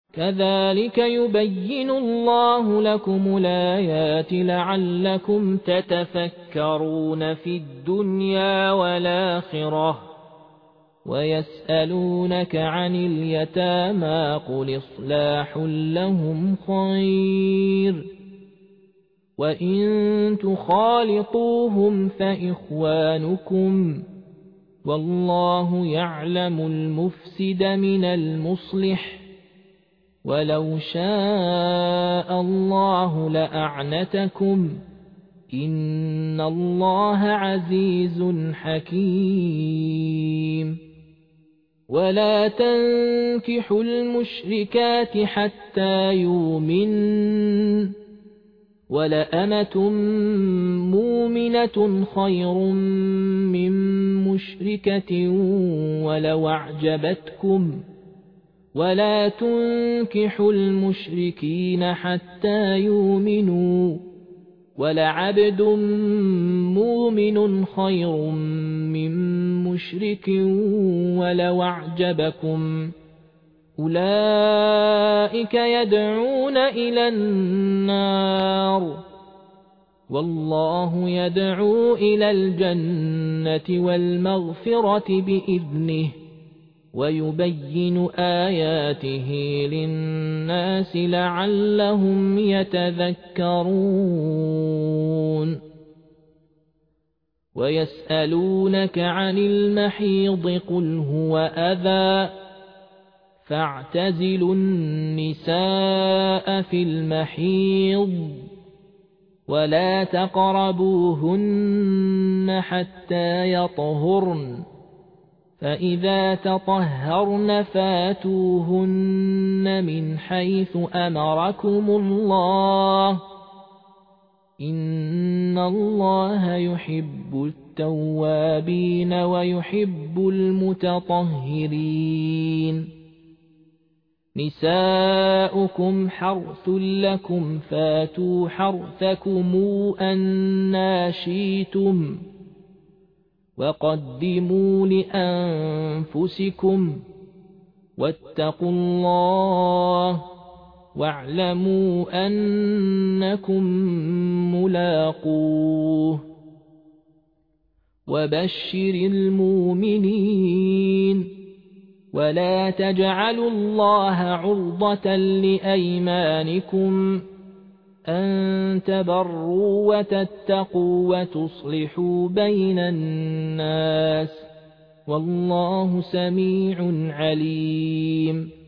كذلك يبين الله لكم الآيات لعلكم تتفكرون في الدنيا والآخرة ويسألونك عن اليتامى قل إصلاح لهم خير وإن تخالطوهم فإخوانكم والله يعلم المفسد من المصلح ولو شاء الله لأعنتكم إن الله عزيز حكيم ولا تنكحوا المشركات حتى يؤمنوا ولأمة مؤمنة خير من مشركة ولو أعجبتكم ولا تنكحوا المشركين حتى يؤمنوا ولعبد مؤمن خير من مشرك ولو أعجبكم أولئك يدعون إلى النار والله يدعو إلى الجنة والمغفرة بإذنه ويبين آياته للناس لعلهم يتذكرون ويسألونك عن المحيض قل هو أذى فاعتزلوا النساء في المحيض ولا تقربوهن حتى يطهرن فإذا تطهرن فاتوهن من حيث أمركم الله إن الله يحب التوابين ويحب المتطهرين نساؤكم حرث لكم فاتوا حرثكم أنى شئتم وقدموا لأنفسكم واتقوا الله واعلموا أنكم ملاقوه وبشر المؤمنين ولا تجعلوا الله عرضة لأيمانكم أن تبروا وتتقوا وتصلحوا بين الناس والله سميع عليم